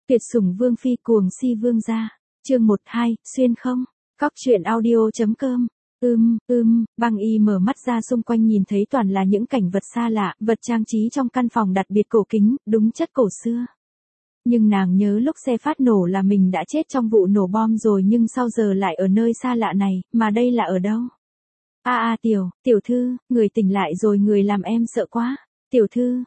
Tuyệt sủng vương phi cuồng si vương gia. Chương 12, xuyên không. Cóc truyện audio.com. Băng y mở mắt ra, xung quanh nhìn thấy toàn là những cảnh vật xa lạ, vật trang trí trong căn phòng đặc biệt cổ kính, đúng chất cổ xưa. Nhưng nàng nhớ lúc xe phát nổ là mình đã chết trong vụ nổ bom rồi, nhưng sao giờ lại ở nơi xa lạ này, mà đây là ở đâu? Tiểu thư, người tỉnh lại rồi, người làm em sợ quá. Tiểu thư,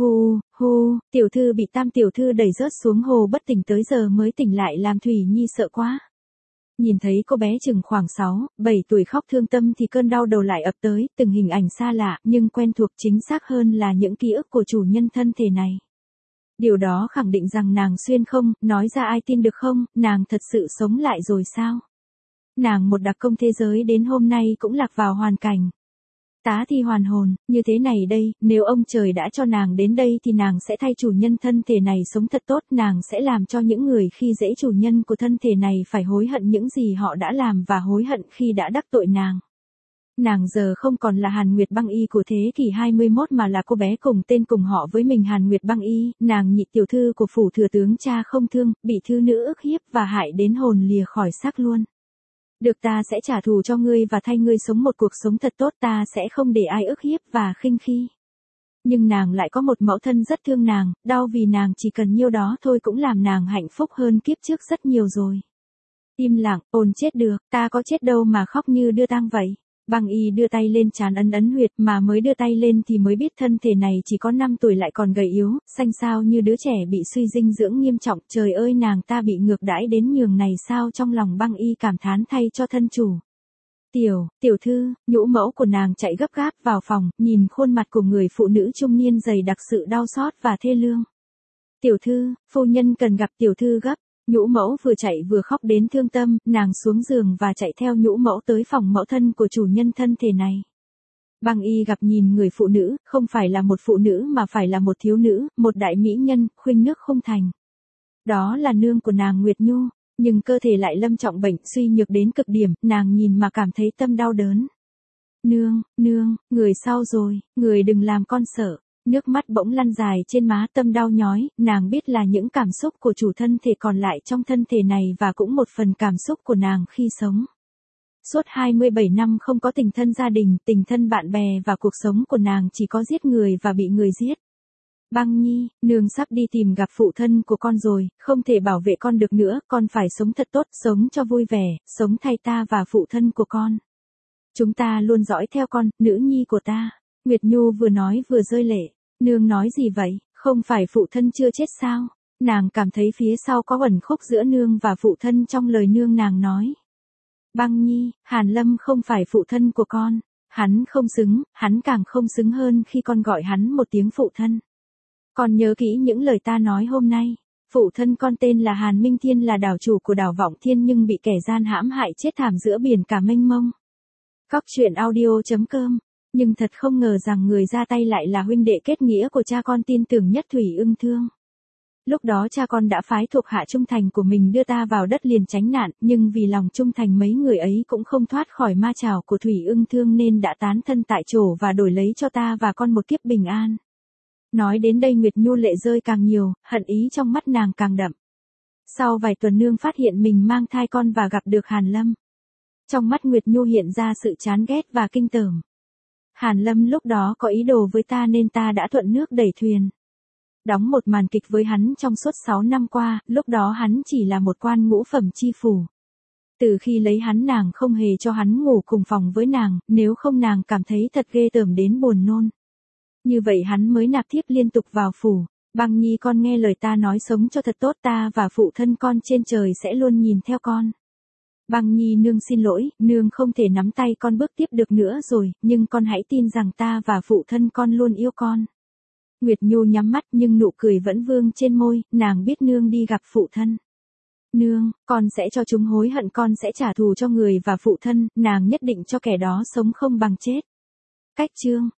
tiểu thư bị Tam tiểu thư đẩy rớt xuống hồ bất tỉnh, tới giờ mới tỉnh lại, làm Thủy Nhi sợ quá. Nhìn thấy cô bé chừng khoảng 6, 7 tuổi khóc thương tâm thì cơn đau đầu lại ập tới, từng hình ảnh xa lạ nhưng quen thuộc, chính xác hơn là những ký ức của chủ nhân thân thể này. Điều đó khẳng định rằng nàng xuyên không, nói ra ai tin được không, nàng thật sự sống lại rồi sao? Nàng một đặc công thế giới đến hôm nay cũng lạc vào hoàn cảnh tá thi hoàn hồn, như thế này đây, nếu ông trời đã cho nàng đến đây thì nàng sẽ thay chủ nhân thân thể này sống thật tốt, nàng sẽ làm cho những người khi dễ chủ nhân của thân thể này phải hối hận những gì họ đã làm và hối hận khi đã đắc tội nàng. Nàng giờ không còn là Hàn Nguyệt Băng Y của thế kỷ 21 mà là cô bé cùng tên cùng họ với mình, Hàn Nguyệt Băng Y, nàng nhị tiểu thư của phủ thừa tướng cha không thương, bị thư nữ ức hiếp và hại đến hồn lìa khỏi xác luôn. Được, ta sẽ trả thù cho ngươi và thay ngươi sống một cuộc sống thật tốt, ta sẽ không để ai ức hiếp và khinh khi. Nhưng nàng lại có một mẫu thân rất thương nàng, đau vì nàng chỉ cần nhiêu đó thôi cũng làm nàng hạnh phúc hơn kiếp trước rất nhiều rồi. Im lặng, ồn chết được, ta có chết đâu mà khóc như đưa tang vậy. Băng Y đưa tay lên trán ấn huyệt, mà mới đưa tay lên thì mới biết thân thể này chỉ có 5 tuổi lại còn gầy yếu, xanh xao như đứa trẻ bị suy dinh dưỡng nghiêm trọng. Trời ơi, nàng ta bị ngược đãi đến nhường này sao? Trong lòng Băng Y cảm thán thay cho thân chủ. Tiểu thư, nhũ mẫu của nàng chạy gấp gáp vào phòng, nhìn khuôn mặt của người phụ nữ trung niên dày đặc sự đau xót và thê lương. Tiểu thư, phu nhân cần gặp tiểu thư gấp. Nhũ mẫu vừa chạy vừa khóc đến thương tâm, nàng xuống giường và chạy theo nhũ mẫu tới phòng mẫu thân của chủ nhân thân thể này. Băng Y gặp nhìn người phụ nữ, không phải là một phụ nữ mà phải là một thiếu nữ, một đại mỹ nhân, khuynh nước không thành. Đó là nương của nàng Nguyệt Nhu, nhưng cơ thể lại lâm trọng bệnh, suy nhược đến cực điểm, nàng nhìn mà cảm thấy tâm đau đớn. Nương, người sao rồi, người đừng làm con sợ. Nước mắt bỗng lăn dài trên má, tâm đau nhói, nàng biết là những cảm xúc của chủ thân thể còn lại trong thân thể này và cũng một phần cảm xúc của nàng khi sống. Suốt 27 năm không có tình thân gia đình, tình thân bạn bè và cuộc sống của nàng chỉ có giết người và bị người giết. Băng Nhi, nương sắp đi tìm gặp phụ thân của con rồi, không thể bảo vệ con được nữa, con phải sống thật tốt, sống cho vui vẻ, sống thay ta và phụ thân của con. Chúng ta luôn dõi theo con, nữ nhi của ta. Nguyệt Nhu vừa nói vừa rơi lệ. Nương nói gì vậy, không phải phụ thân chưa chết sao? Nàng cảm thấy phía sau có uẩn khúc giữa nương và phụ thân trong lời nương nàng nói. Băng Nhi, Hàn Lâm không phải phụ thân của con. Hắn không xứng, hắn càng không xứng hơn khi con gọi hắn một tiếng phụ thân. Con nhớ kỹ những lời ta nói hôm nay. Phụ thân con tên là Hàn Minh Thiên, là đảo chủ của đảo Vọng Thiên nhưng bị kẻ gian hãm hại chết thảm giữa biển cả mênh mông. Cóc truyện audio.com. Nhưng thật không ngờ rằng người ra tay lại là huynh đệ kết nghĩa của cha con tin tưởng nhất Thủy Ưng Thương. Lúc đó cha con đã phái thuộc hạ trung thành của mình đưa ta vào đất liền tránh nạn, nhưng vì lòng trung thành mấy người ấy cũng không thoát khỏi ma chảo của Thủy Ưng Thương nên đã tán thân tại chỗ và đổi lấy cho ta và con một kiếp bình an. Nói đến đây Nguyệt Nhu lệ rơi càng nhiều, hận ý trong mắt nàng càng đậm. Sau vài tuần nương phát hiện mình mang thai con và gặp được Hàn Lâm. Trong mắt Nguyệt Nhu hiện ra sự chán ghét và kinh tởm. Hàn Lâm lúc đó có ý đồ với ta nên ta đã thuận nước đẩy thuyền. Đóng một màn kịch với hắn trong suốt 6 năm qua, lúc đó hắn chỉ là một quan ngũ phẩm chi phủ. Từ khi lấy hắn nàng không hề cho hắn ngủ cùng phòng với nàng, nếu không nàng cảm thấy thật ghê tởm đến buồn nôn. Như vậy hắn mới nạp thiếp liên tục vào phủ. Băng Nhi, con nghe lời ta nói, sống cho thật tốt, ta và phụ thân con trên trời sẽ luôn nhìn theo con. Băng Nhi, nương xin lỗi, nương không thể nắm tay con bước tiếp được nữa rồi, nhưng con hãy tin rằng ta và phụ thân con luôn yêu con. Nguyệt Nhu nhắm mắt nhưng nụ cười vẫn vương trên môi, nàng biết nương đi gặp phụ thân. Nương, con sẽ cho chúng hối hận, con sẽ trả thù cho người và phụ thân, nàng nhất định cho kẻ đó sống không bằng chết. Cách chương.